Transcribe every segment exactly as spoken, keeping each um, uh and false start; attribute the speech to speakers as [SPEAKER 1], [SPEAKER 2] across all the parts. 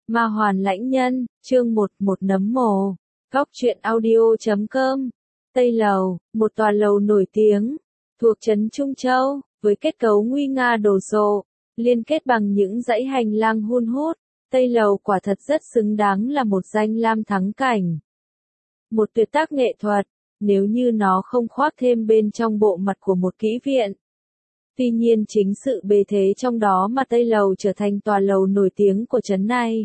[SPEAKER 1] Ma Hoàn Lãnh Nhân, chương một, một nấm mồ. Góc truyện audio chấm com. Tây Lầu, một tòa lầu nổi tiếng, thuộc trấn Trung Châu, với kết cấu nguy nga đồ sộ, liên kết bằng những dãy hành lang hun hút. Tây Lầu quả thật rất xứng đáng là một danh lam thắng cảnh. Một tuyệt tác nghệ thuật, nếu như nó không khoác thêm bên trong bộ mặt của một kỹ viện. Tuy nhiên chính sự bề thế trong đó mà Tây Lầu trở thành tòa lầu nổi tiếng của trấn này.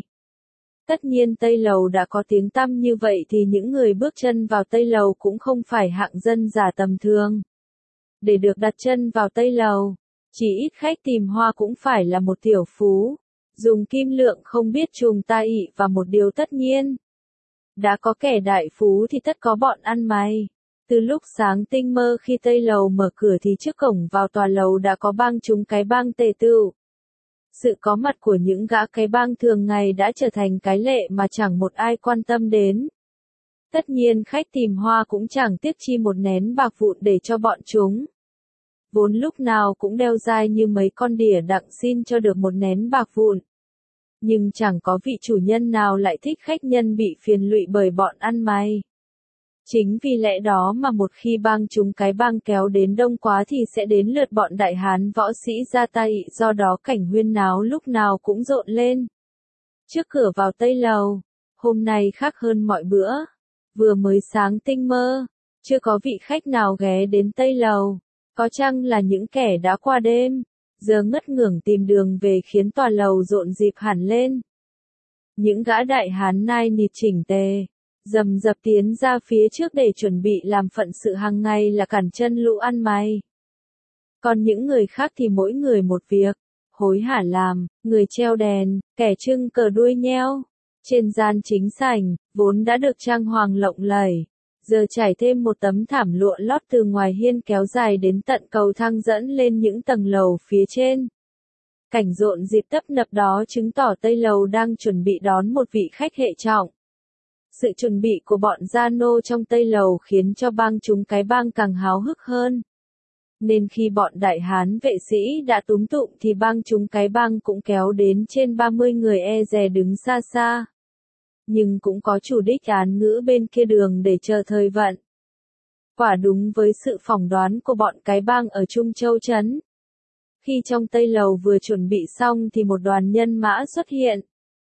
[SPEAKER 1] Tất nhiên Tây Lầu đã có tiếng tăm như vậy thì những người bước chân vào Tây Lầu cũng không phải hạng dân giả tầm thường. Để được đặt chân vào Tây Lầu, chỉ ít khách tìm hoa cũng phải là một tiểu phú, dùng kim lượng không biết trùng ta ị và một điều tất nhiên. Đã có kẻ đại phú thì tất có bọn ăn mày. Từ lúc sáng tinh mơ khi Tây Lầu mở cửa thì trước cổng vào tòa lầu đã có bang chúng cái bang tề tựu. Sự có mặt của những gã cái bang thường ngày đã trở thành cái lệ mà chẳng một ai quan tâm đến. Tất nhiên khách tìm hoa cũng chẳng tiếc chi một nén bạc vụn để cho bọn chúng. Vốn lúc nào cũng đeo dai như mấy con đỉa đặng xin cho được một nén bạc vụn. Nhưng chẳng có vị chủ nhân nào lại thích khách nhân bị phiền lụy bởi bọn ăn mày. Chính vì lẽ đó mà một khi bang chúng cái bang kéo đến đông quá thì sẽ đến lượt bọn đại hán võ sĩ ra tay, do đó cảnh huyên náo lúc nào cũng rộn lên. Trước cửa vào Tây Lầu, hôm nay khác hơn mọi bữa. Vừa mới sáng tinh mơ, chưa có vị khách nào ghé đến Tây Lầu, có chăng là những kẻ đã qua đêm, giờ ngất ngưởng tìm đường về khiến tòa lầu rộn rịp hẳn lên. Những gã đại hán nai nịt chỉnh tề, rầm rập tiến ra phía trước để chuẩn bị làm phận sự hàng ngày là cản chân lũ ăn mày. Còn những người khác thì mỗi người một việc, hối hả làm, người treo đèn, kẻ trưng cờ đuôi nheo. Trên gian chính sảnh, vốn đã được trang hoàng lộng lẫy, giờ trải thêm một tấm thảm lụa lót từ ngoài hiên kéo dài đến tận cầu thang dẫn lên những tầng lầu phía trên. Cảnh rộn dịp tấp nập đó chứng tỏ Tây Lầu đang chuẩn bị đón một vị khách hệ trọng. Sự chuẩn bị của bọn gia nô trong Tây Lầu khiến cho bang chúng cái bang càng háo hức hơn. Nên khi bọn đại hán vệ sĩ đã túm tụm thì bang chúng cái bang cũng kéo đến trên ba mươi người e dè đứng xa xa. Nhưng cũng có chủ đích án ngữ bên kia đường để chờ thời vận. Quả đúng với sự phỏng đoán của bọn cái bang ở Trung Châu trấn. Khi trong Tây Lầu vừa chuẩn bị xong thì một đoàn nhân mã xuất hiện.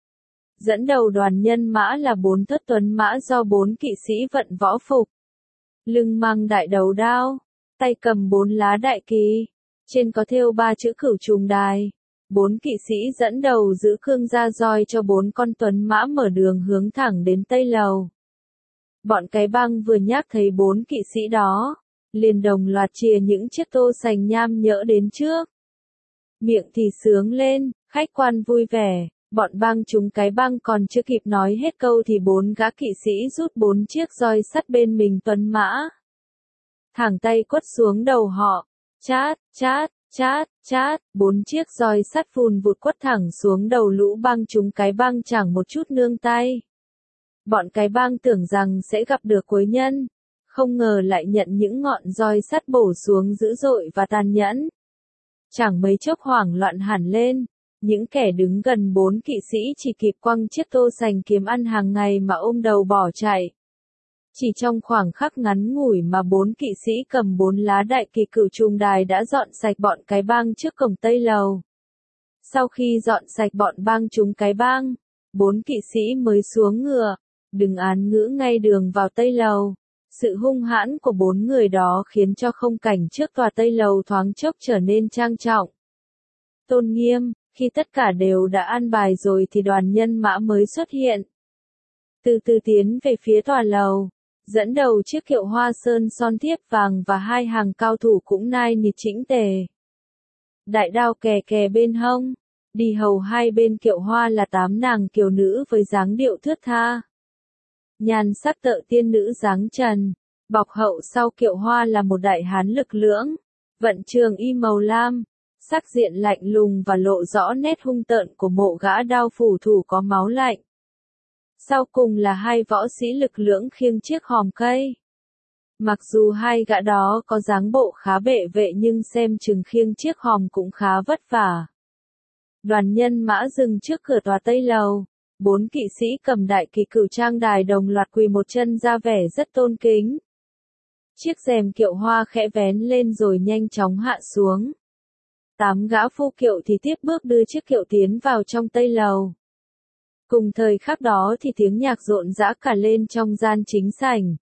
[SPEAKER 1] Dẫn đầu đoàn nhân mã là bốn thất tuấn mã do bốn kỵ sĩ vận võ phục. Lưng mang đại đầu đao, tay cầm bốn lá đại kỳ, trên có thêu ba chữ Cửu Trùng Đài. Bốn kỵ sĩ dẫn đầu giữ cương ra roi cho bốn con tuấn mã mở đường hướng thẳng đến Tây Lầu. Bọn cái bang vừa nhác thấy bốn kỵ sĩ đó, liền đồng loạt chìa những chiếc tô sành nham nhỡ đến trước. Miệng thì sướng lên, khách quan vui vẻ. Bọn bang chúng cái bang còn chưa kịp nói hết câu thì bốn gã kỵ sĩ rút bốn chiếc roi sắt bên mình tuấn mã. Thẳng tay quất xuống đầu họ, chát, chát, chát, chát, bốn chiếc roi sắt phùn vụt quất thẳng xuống đầu lũ bang chúng cái bang chẳng một chút nương tay. Bọn cái bang tưởng rằng sẽ gặp được quấy nhân, không ngờ lại nhận những ngọn roi sắt bổ xuống dữ dội và tàn nhẫn. Chẳng mấy chốc hoảng loạn hẳn lên. Những kẻ đứng gần bốn kỵ sĩ chỉ kịp quăng chiếc tô sành kiếm ăn hàng ngày mà ôm đầu bỏ chạy. Chỉ trong khoảng khắc ngắn ngủi mà bốn kỵ sĩ cầm bốn lá đại kỳ Cửu Trùng Đài đã dọn sạch bọn cái bang trước cổng Tây Lầu. Sau khi dọn sạch bọn bang chúng cái bang, bốn kỵ sĩ mới xuống ngựa, đứng án ngữ ngay đường vào Tây Lầu. Sự hung hãn của bốn người đó khiến cho không cảnh trước tòa Tây Lầu thoáng chốc trở nên trang trọng, tôn nghiêm. Khi tất cả đều đã an bài rồi thì đoàn nhân mã mới xuất hiện. Từ từ tiến về phía tòa lầu, dẫn đầu chiếc kiệu hoa sơn son thiếp vàng và hai hàng cao thủ cũng nai nịt chỉnh tề. Đại đao kè kè bên hông, đi hầu hai bên kiệu hoa là tám nàng kiều nữ với dáng điệu thướt tha. Nhan sắc tợ tiên nữ dáng trần, bọc hậu sau kiệu hoa là một đại hán lực lưỡng, vận trường y màu lam. Sắc diện lạnh lùng và lộ rõ nét hung tợn của mộ gã đao phủ thủ có máu lạnh. Sau cùng là hai võ sĩ lực lưỡng khiêng chiếc hòm cây. Mặc dù hai gã đó có dáng bộ khá bệ vệ nhưng xem chừng khiêng chiếc hòm cũng khá vất vả. Đoàn nhân mã dừng trước cửa tòa Tây Lầu. Bốn kỵ sĩ cầm đại kỳ cửu trang đài đồng loạt quỳ một chân ra vẻ rất tôn kính. Chiếc rèm kiệu hoa khẽ vén lên rồi nhanh chóng hạ xuống. Tám gã phu kiệu thì tiếp bước đưa chiếc kiệu tiến vào trong tây lầu. Cùng thời khắc đó thì tiếng nhạc rộn rã cả lên trong gian chính sảnh.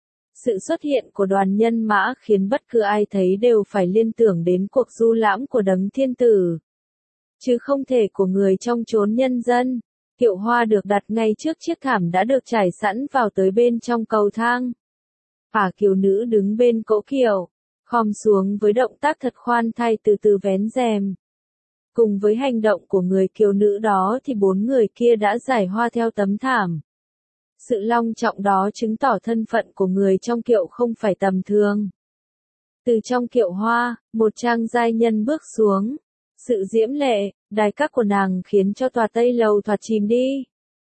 [SPEAKER 1] Sự xuất hiện của đoàn nhân mã khiến bất cứ ai thấy đều phải liên tưởng đến cuộc du lãm của đấng thiên tử, chứ không thể của người trong chốn nhân dân. Kiệu hoa được đặt ngay trước chiếc thảm đã được trải sẵn vào tới bên trong cầu thang. Ả kiều nữ đứng bên cỗ kiệu, khom xuống với động tác thật khoan thai từ từ vén rèm. Cùng với hành động của người kiều nữ đó thì bốn người kia đã giải hoa theo tấm thảm. Sự long trọng đó chứng tỏ thân phận của người trong kiệu không phải tầm thường. Từ trong kiệu hoa, một trang giai nhân bước xuống. Sự diễm lệ, đài các của nàng khiến cho tòa tây lầu thoạt chìm đi.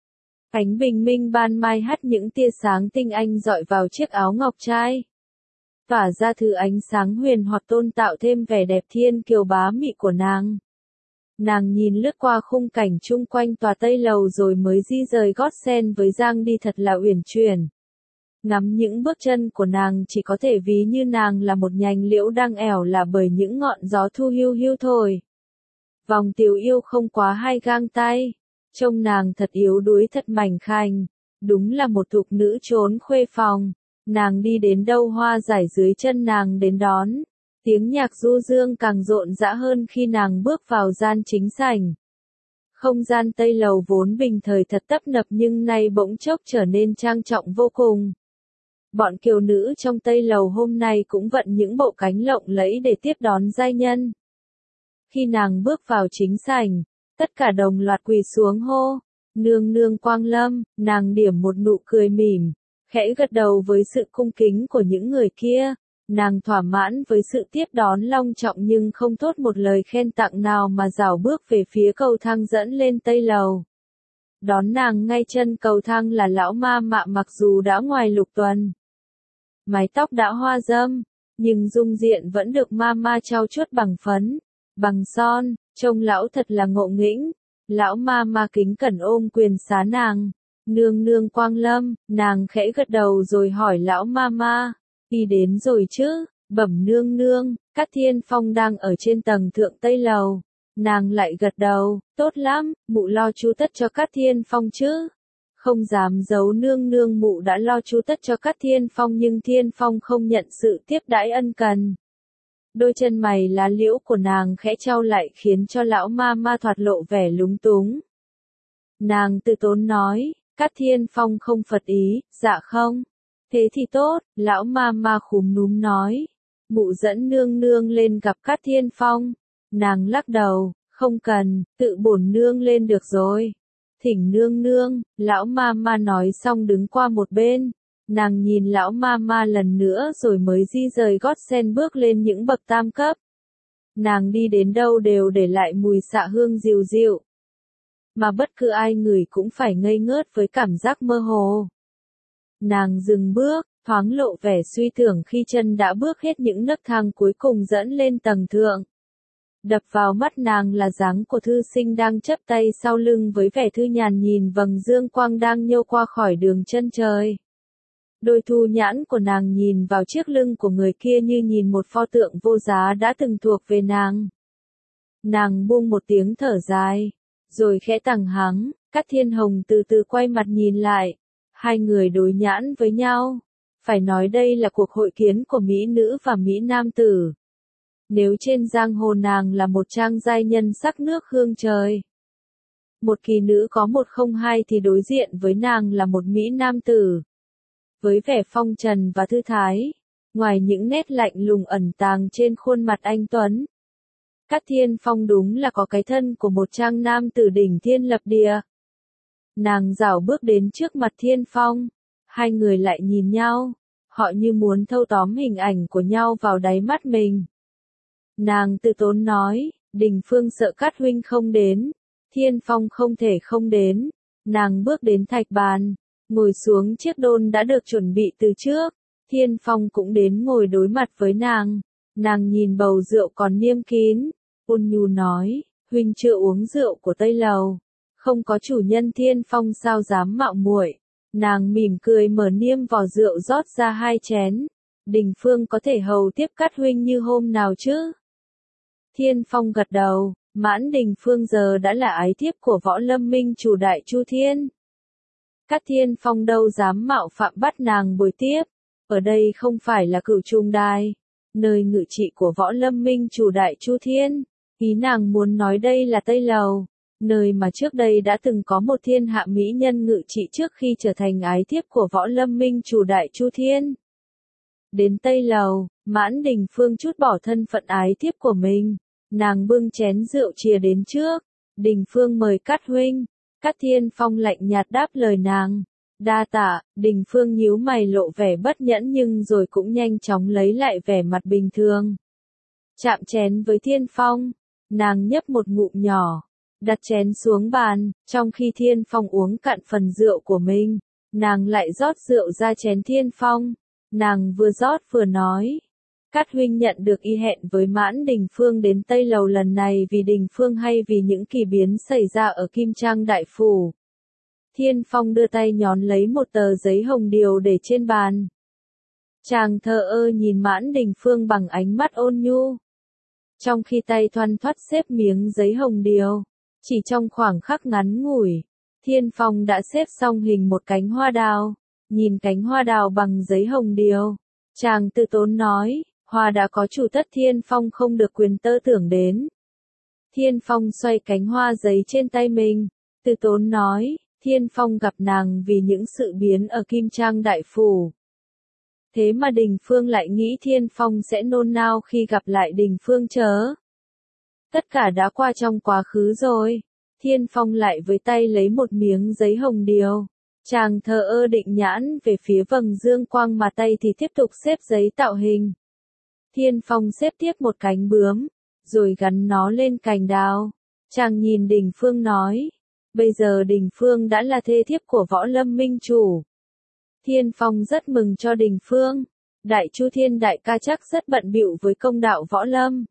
[SPEAKER 1] Ánh bình minh ban mai hắt những tia sáng tinh anh dọi vào chiếc áo ngọc trai, tỏa ra thứ ánh sáng huyền hoặc tôn tạo thêm vẻ đẹp thiên kiều bá mị của nàng. Nàng nhìn lướt qua khung cảnh chung quanh tòa tây lầu rồi mới di rời gót sen với dang đi thật là uyển chuyển. Ngắm những bước chân của nàng chỉ có thể ví như nàng là một nhành liễu đang ẻo là bởi những ngọn gió thu hiu hiu thổi. Vòng tiểu yêu không quá hai gang tay, trông nàng thật yếu đuối thật mảnh khảnh, đúng là một thục nữ trốn khuê phòng. Nàng đi đến đâu hoa rải dưới chân nàng đến đón. Tiếng nhạc du dương càng rộn rã hơn khi nàng bước vào gian chính sảnh. Không gian tây lầu vốn bình thời thật tấp nập nhưng nay bỗng chốc trở nên trang trọng vô cùng. Bọn kiều nữ trong tây lầu hôm nay cũng vận những bộ cánh lộng lẫy để tiếp đón giai nhân. Khi nàng bước vào chính sảnh, tất cả đồng loạt quỳ xuống hô, nương nương quang lâm. Nàng điểm một nụ cười mỉm, khẽ gật đầu với sự cung kính của những người kia. Nàng thỏa mãn với sự tiếp đón long trọng nhưng không thốt một lời khen tặng nào mà rảo bước về phía cầu thang dẫn lên tây lầu. Đón nàng ngay chân cầu thang là lão ma mạ mặc dù đã ngoài lục tuần. Mái tóc đã hoa râm, nhưng dung diện vẫn được ma ma trau chuốt bằng phấn, bằng son, trông lão thật là ngộ nghĩnh. Lão ma ma kính cẩn ôm quyền xá nàng, nương nương quang lâm. Nàng khẽ gật đầu rồi hỏi lão ma ma, đi đến rồi chứ? Bẩm nương nương, Cát Thiên Phong đang ở trên tầng thượng tây lầu. Nàng lại gật đầu, tốt lắm, mụ lo chu tất cho Cát Thiên Phong chứ? Không dám giấu nương nương, mụ đã lo chu tất cho Cát Thiên Phong nhưng Thiên Phong không nhận sự tiếp đãi ân cần. Đôi chân mày lá liễu của nàng khẽ trao lại khiến cho lão ma ma thoạt lộ vẻ lúng túng. Nàng từ tốn nói, Cát Thiên Phong không phật ý. Dạ không. Thế thì tốt, lão ma ma khúm núm nói. Mụ dẫn nương nương lên gặp Cát Thiên Phong. Nàng lắc đầu, không cần, tự bổn nương lên được rồi. Thỉnh nương nương. Lão ma ma nói xong đứng qua một bên. Nàng nhìn lão ma ma lần nữa rồi mới di rời gót sen bước lên những bậc tam cấp. Nàng đi đến đâu đều để lại mùi xạ hương dịu dịu, mà bất cứ ai ngửi cũng phải ngây ngớt với cảm giác mơ hồ. Nàng dừng bước, thoáng lộ vẻ suy tưởng khi chân đã bước hết những nấc thang cuối cùng dẫn lên tầng thượng. Đập vào mắt nàng là dáng của thư sinh đang chắp tay sau lưng với vẻ thư nhàn nhìn vầng dương quang đang nhô qua khỏi đường chân trời. Đôi thu nhãn của nàng nhìn vào chiếc lưng của người kia như nhìn một pho tượng vô giá đã từng thuộc về nàng. Nàng buông một tiếng thở dài, rồi khẽ tằng hắng. Cát Thiên Hồng từ từ quay mặt nhìn lại. Hai người đối nhãn với nhau. Phải nói đây là cuộc hội kiến của mỹ nữ và mỹ nam tử. Nếu trên giang hồ nàng là một trang giai nhân sắc nước hương trời, một kỳ nữ có một không hai thì đối diện với nàng là một mỹ nam tử. Với vẻ phong trần và thư thái, ngoài những nét lạnh lùng ẩn tàng trên khuôn mặt anh tuấn, Cát Thiên Phong đúng là có cái thân của một trang nam tử đỉnh thiên lập địa. Nàng rảo bước đến trước mặt Thiên Phong, hai người lại nhìn nhau, họ như muốn thâu tóm hình ảnh của nhau vào đáy mắt mình. Nàng từ tốn nói, Đình Phương sợ Cát huynh không đến. Thiên Phong không thể không đến. Nàng bước đến thạch bàn, ngồi xuống chiếc đôn đã được chuẩn bị từ trước. Thiên Phong cũng đến ngồi đối mặt với nàng. Nàng nhìn bầu rượu còn niêm kín, ôn nhu nói, huynh chưa uống rượu của Tây Lầu. Không có chủ nhân Thiên Phong sao dám mạo muội. Nàng mỉm cười mở niêm vò rượu rót ra hai chén. Đình Phương có thể hầu tiếp Cát huynh như hôm nào chứ? Thiên Phong gật đầu, Mãn Đình Phương giờ đã là ái thiếp của Võ Lâm Minh chủ Đại Chu Thiên. Cát Thiên Phong đâu dám mạo phạm bắt nàng bồi tiếp. Ở đây không phải là Cửu Trùng Đài, nơi ngự trị của Võ Lâm Minh chủ Đại Chu Thiên. Ý nàng muốn nói đây là Tây Lầu, nơi mà trước đây đã từng có một thiên hạ mỹ nhân ngự trị trước khi trở thành ái thiếp của Võ Lâm Minh chủ Đại Chu Thiên. Đến Tây Lầu, Mãn Đình Phương trút bỏ thân phận ái thiếp của mình. Nàng bưng chén rượu chìa đến trước. Đình Phương mời Cát huynh. Cát Thiên Phong lạnh nhạt đáp lời nàng. Đa tạ. Đình Phương nhíu mày lộ vẻ bất nhẫn nhưng rồi cũng nhanh chóng lấy lại vẻ mặt bình thường. Chạm chén với Thiên Phong. Nàng nhấp một ngụm nhỏ. Đặt chén xuống bàn. Trong khi Thiên Phong uống cạn phần rượu của mình, nàng lại rót rượu ra chén Thiên Phong. Nàng vừa rót vừa nói. Cát huynh nhận được y hẹn với Mãn Đình Phương đến Tây Lầu lần này vì Đình Phương hay vì những kỳ biến xảy ra ở Kim Trang Đại Phủ? Thiên Phong đưa tay nhón lấy một tờ giấy hồng điều để trên bàn. Chàng thờ ơ nhìn Mãn Đình Phương bằng ánh mắt ôn nhu. Trong khi tay thoăn thoắt xếp miếng giấy hồng điều, chỉ trong khoảng khắc ngắn ngủi, Thiên Phong đã xếp xong hình một cánh hoa đào. Nhìn cánh hoa đào bằng giấy hồng điều, chàng tự tốn nói, hoa đã có chủ tất Thiên Phong không được quyền tơ tưởng đến. Thiên Phong xoay cánh hoa giấy trên tay mình, tự tốn nói, Thiên Phong gặp nàng vì những sự biến ở Kim Trang Đại Phủ. Thế mà Đình Phương lại nghĩ Thiên Phong sẽ nôn nao khi gặp lại Đình Phương chớ. Tất cả đã qua trong quá khứ rồi. Thiên Phong lại với tay lấy một miếng giấy hồng điều. Chàng thờ ơ định nhãn về phía vầng dương quang mà tay thì tiếp tục xếp giấy tạo hình. Thiên Phong xếp tiếp một cánh bướm, rồi gắn nó lên cành đào. Chàng nhìn Đình Phương nói, bây giờ Đình Phương đã là thê thiếp của Võ Lâm Minh chủ. Thiên Phong rất mừng cho Đình Phương. Đại Chu Thiên đại ca chắc rất bận bịu với công đạo Võ Lâm.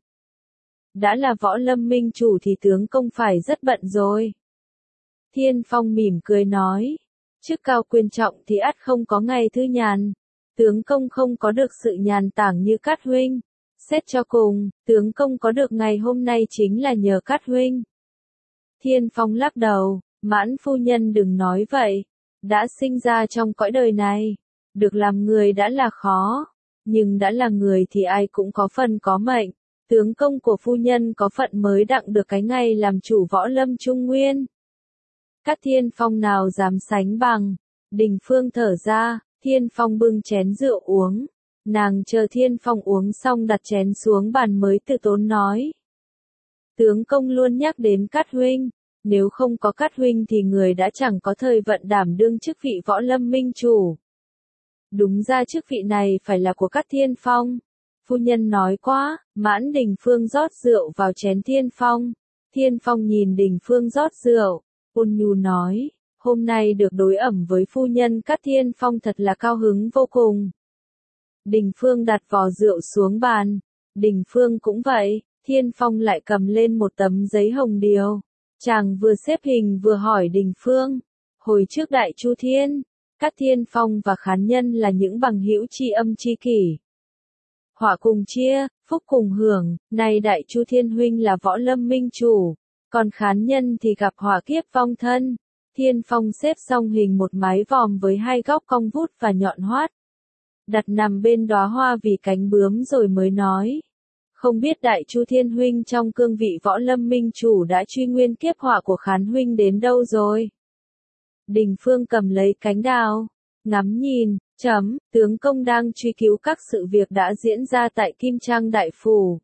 [SPEAKER 1] Đã là Võ Lâm Minh chủ thì tướng công phải rất bận rồi. Thiên Phong mỉm cười nói, chức cao quyền trọng thì ắt không có ngày thư nhàn. Tướng công không có được sự nhàn tản như Cát huynh. Xét cho cùng, tướng công có được ngày hôm nay chính là nhờ Cát huynh. Thiên Phong lắc đầu, Mãn phu nhân đừng nói vậy. Đã sinh ra trong cõi đời này, được làm người đã là khó, nhưng đã là người thì ai cũng có phần có mệnh. Tướng công của phu nhân có phận mới đặng được cái ngày làm chủ Võ Lâm Trung Nguyên. Các Thiên Phong nào dám sánh bằng. Đình Phương thở ra, Thiên Phong bưng chén rượu uống. Nàng chờ Thiên Phong uống xong đặt chén xuống bàn mới tự tốn nói. Tướng công luôn nhắc đến Cát huynh. Nếu không có Cát huynh thì người đã chẳng có thời vận đảm đương chức vị Võ Lâm Minh chủ. Đúng ra chức vị này phải là của Cát Thiên Phong. Phu nhân nói quá. Mãn Đình Phương rót rượu vào chén Thiên Phong. Thiên Phong nhìn Đình Phương rót rượu, ôn nhu nói, hôm nay được đối ẩm với phu nhân Cát Thiên Phong thật là cao hứng vô cùng. Đình Phương đặt vò rượu xuống bàn. Đình Phương cũng vậy. Thiên Phong lại cầm lên một tấm giấy hồng điều. Chàng vừa xếp hình vừa hỏi Đình Phương. Hồi trước Đại Chu Thiên, Cát Thiên Phong và Khán Nhân là những bằng hữu tri âm tri kỷ. Họa cùng chia, phúc cùng hưởng, nay Đại Chu Thiên huynh là Võ Lâm Minh chủ, còn Khán Nhân thì gặp họa kiếp vong thân. Thiên Phong xếp xong hình một mái vòm với hai góc cong vút và nhọn hoắt. Đặt nằm bên đóa hoa vì cánh bướm rồi mới nói. Không biết Đại Chu Thiên huynh trong cương vị Võ Lâm Minh chủ đã truy nguyên kiếp họa của Khán huynh đến đâu rồi? Đình Phương cầm lấy cánh đào, ngắm nhìn, chấm, tướng công đang truy cứu các sự việc đã diễn ra tại Kim Trang Đại Phủ.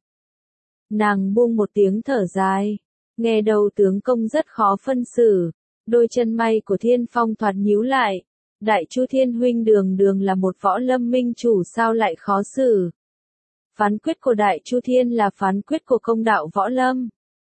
[SPEAKER 1] Nàng buông một tiếng thở dài, nghe đầu tướng công rất khó phân xử, đôi chân may của Thiên Phong thoạt nhíu lại. Đại Chu Thiên huynh đường đường là một Võ Lâm Minh chủ sao lại khó xử? Phán quyết của Đại Chu Thiên là phán quyết của công đạo Võ Lâm.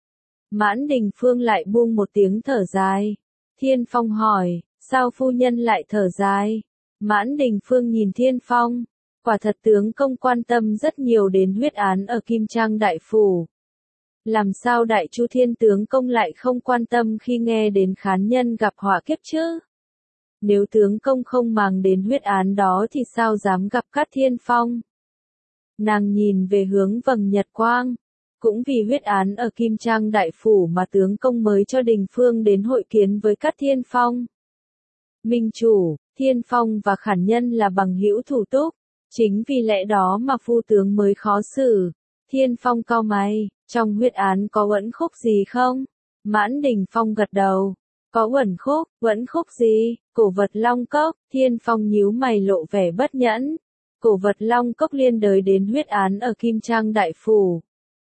[SPEAKER 1] Mãn Đình Phương lại buông một tiếng thở dài. Thiên Phong hỏi, sao phu nhân lại thở dài? Mãn Đình Phương nhìn Thiên Phong, quả thật tướng công quan tâm rất nhiều đến huyết án ở Kim Trang Đại Phủ. Làm sao Đại Chu Thiên tướng công lại không quan tâm khi nghe đến khán nhân gặp họa kiếp chứ? Nếu tướng công không màng đến huyết án đó thì sao dám gặp Cát Thiên Phong? Nàng nhìn về hướng vầng nhật quang. Cũng vì huyết án ở Kim Trang Đại Phủ mà tướng công mới cho Đình Phương đến hội kiến với Cát Thiên Phong. Minh chủ, Thiên Phong và Khản Nhân là bằng hữu thủ túc. Chính vì lẽ đó mà phu tướng mới khó xử. Thiên Phong cau mày, trong huyết án có uẩn khúc gì không? Mãn Đình Phong gật đầu. Có uẩn khúc, uẩn khúc gì? Cổ vật Long Cốc. Thiên Phong nhíu mày lộ vẻ bất nhẫn. Cổ vật Long Cốc liên đới đến huyết án ở Kim Trang Đại Phủ.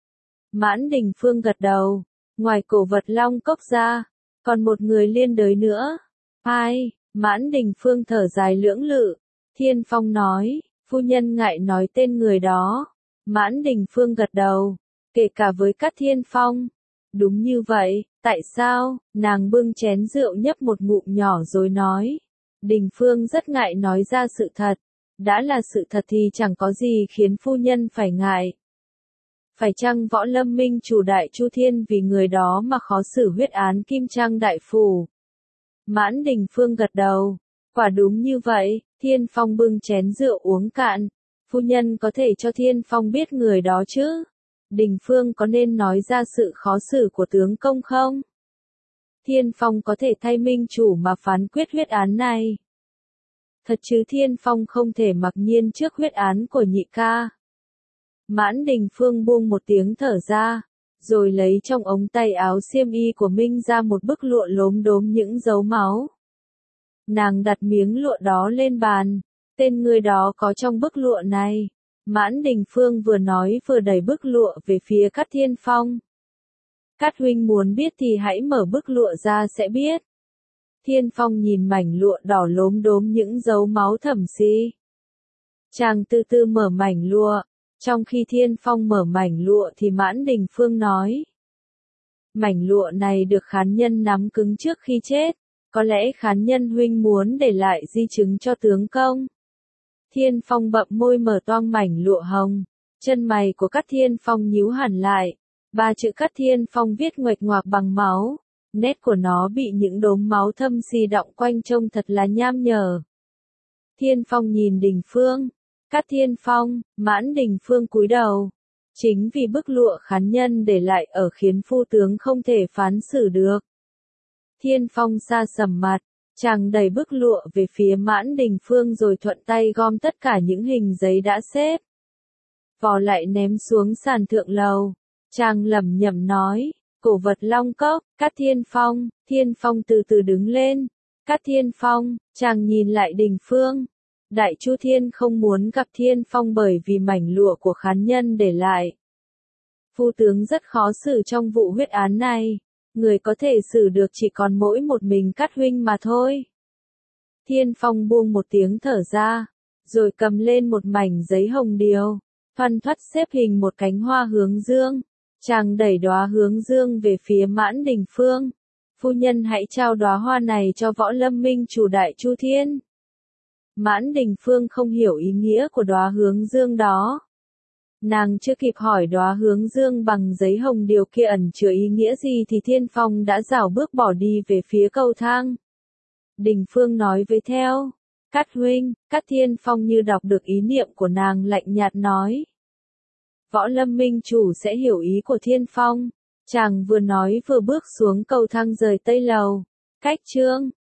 [SPEAKER 1] Mãn Đình Phương gật đầu. Ngoài cổ vật Long Cốc ra, còn một người liên đới nữa. Ai? Mãn Đình Phương thở dài lưỡng lự. Thiên Phong nói, phu nhân ngại nói tên người đó. Mãn Đình Phương gật đầu. Kể cả với Cát Thiên Phong. Đúng như vậy, tại sao? Nàng bưng chén rượu nhấp một ngụm nhỏ rồi nói. Đình Phương rất ngại nói ra sự thật. Đã là sự thật thì chẳng có gì khiến phu nhân phải ngại. Phải chăng Võ Lâm Minh chủ Đại Chu Thiên vì người đó mà khó xử huyết án Kim Trang Đại Phủ? Mãn Đình Phương gật đầu. Quả đúng như vậy, Thiên Phong bưng chén rượu uống cạn. Phu nhân có thể cho Thiên Phong biết người đó chứ? Đình Phương có nên nói ra sự khó xử của tướng công không? Thiên Phong có thể thay minh chủ mà phán quyết huyết án này. Thật chứ Thiên Phong không thể mặc nhiên trước huyết án của nhị ca. Mãn Đình Phương buông một tiếng thở ra, rồi lấy trong ống tay áo xiêm y của Minh ra một bức lụa lốm đốm những dấu máu. Nàng đặt miếng lụa đó lên bàn. Tên người đó có trong bức lụa này. Mãn Đình Phương vừa nói vừa đẩy bức lụa về phía Cát Thiên Phong. Cát huynh muốn biết thì hãy mở bức lụa ra sẽ biết. Thiên Phong nhìn mảnh lụa đỏ lốm đốm những dấu máu thẫm xi. Chàng từ từ mở mảnh lụa. Trong khi Thiên Phong mở mảnh lụa thì Mãn Đình Phương nói. Mảnh lụa này được khán nhân nắm cứng trước khi chết. Có lẽ khán nhân huynh muốn để lại di chứng cho tướng công. Thiên Phong bậm môi mở toang mảnh lụa hồng. Chân mày của Cát Thiên Phong nhíu hẳn lại. Ba chữ Cát Thiên Phong viết nguệch ngoạc bằng máu. Nét của nó bị những đốm máu thâm xì đọng quanh trông thật là nham nhở. Thiên Phong nhìn Đình Phương. Cát Thiên Phong, Mãn Đình Phương cúi đầu. Chính vì bức lụa khán nhân để lại ở khiến phu tướng không thể phán xử được. Thiên Phong sa sầm mặt. Chàng đẩy bức lụa về phía Mãn Đình Phương rồi thuận tay gom tất cả những hình giấy đã xếp. Vò lại ném xuống sàn thượng lầu. Chàng lẩm nhẩm nói, cổ vật Long Cốc, Cát Thiên Phong. Thiên Phong từ từ đứng lên. Cát Thiên Phong, chàng nhìn lại Đình Phương. Đại Chu Thiên không muốn gặp Thiên Phong bởi vì mảnh lụa của khán nhân để lại. Phu tướng rất khó xử trong vụ huyết án này. Người có thể xử được chỉ còn mỗi một mình Cát huynh mà thôi. Thiên Phong buông một tiếng thở ra, rồi cầm lên một mảnh giấy hồng điều, thoăn thoắt xếp hình một cánh hoa hướng dương. Chàng đẩy đóa hướng dương về phía Mãn Đình Phương. Phu nhân hãy trao đóa hoa này cho Võ Lâm Minh chủ Đại Chu Thiên. Mãn Đình Phương không hiểu ý nghĩa của đóa hướng dương đó. Nàng chưa kịp hỏi đóa hướng dương bằng giấy hồng điều kia ẩn chứa ý nghĩa gì thì Thiên Phong đã rảo bước bỏ đi về phía cầu thang. Đình Phương nói với theo. Cát huynh, Cát Thiên Phong như đọc được ý niệm của nàng lạnh nhạt nói. Võ Lâm Minh chủ sẽ hiểu ý của Thiên Phong. Chàng vừa nói vừa bước xuống cầu thang rời tây lầu. Cách chương.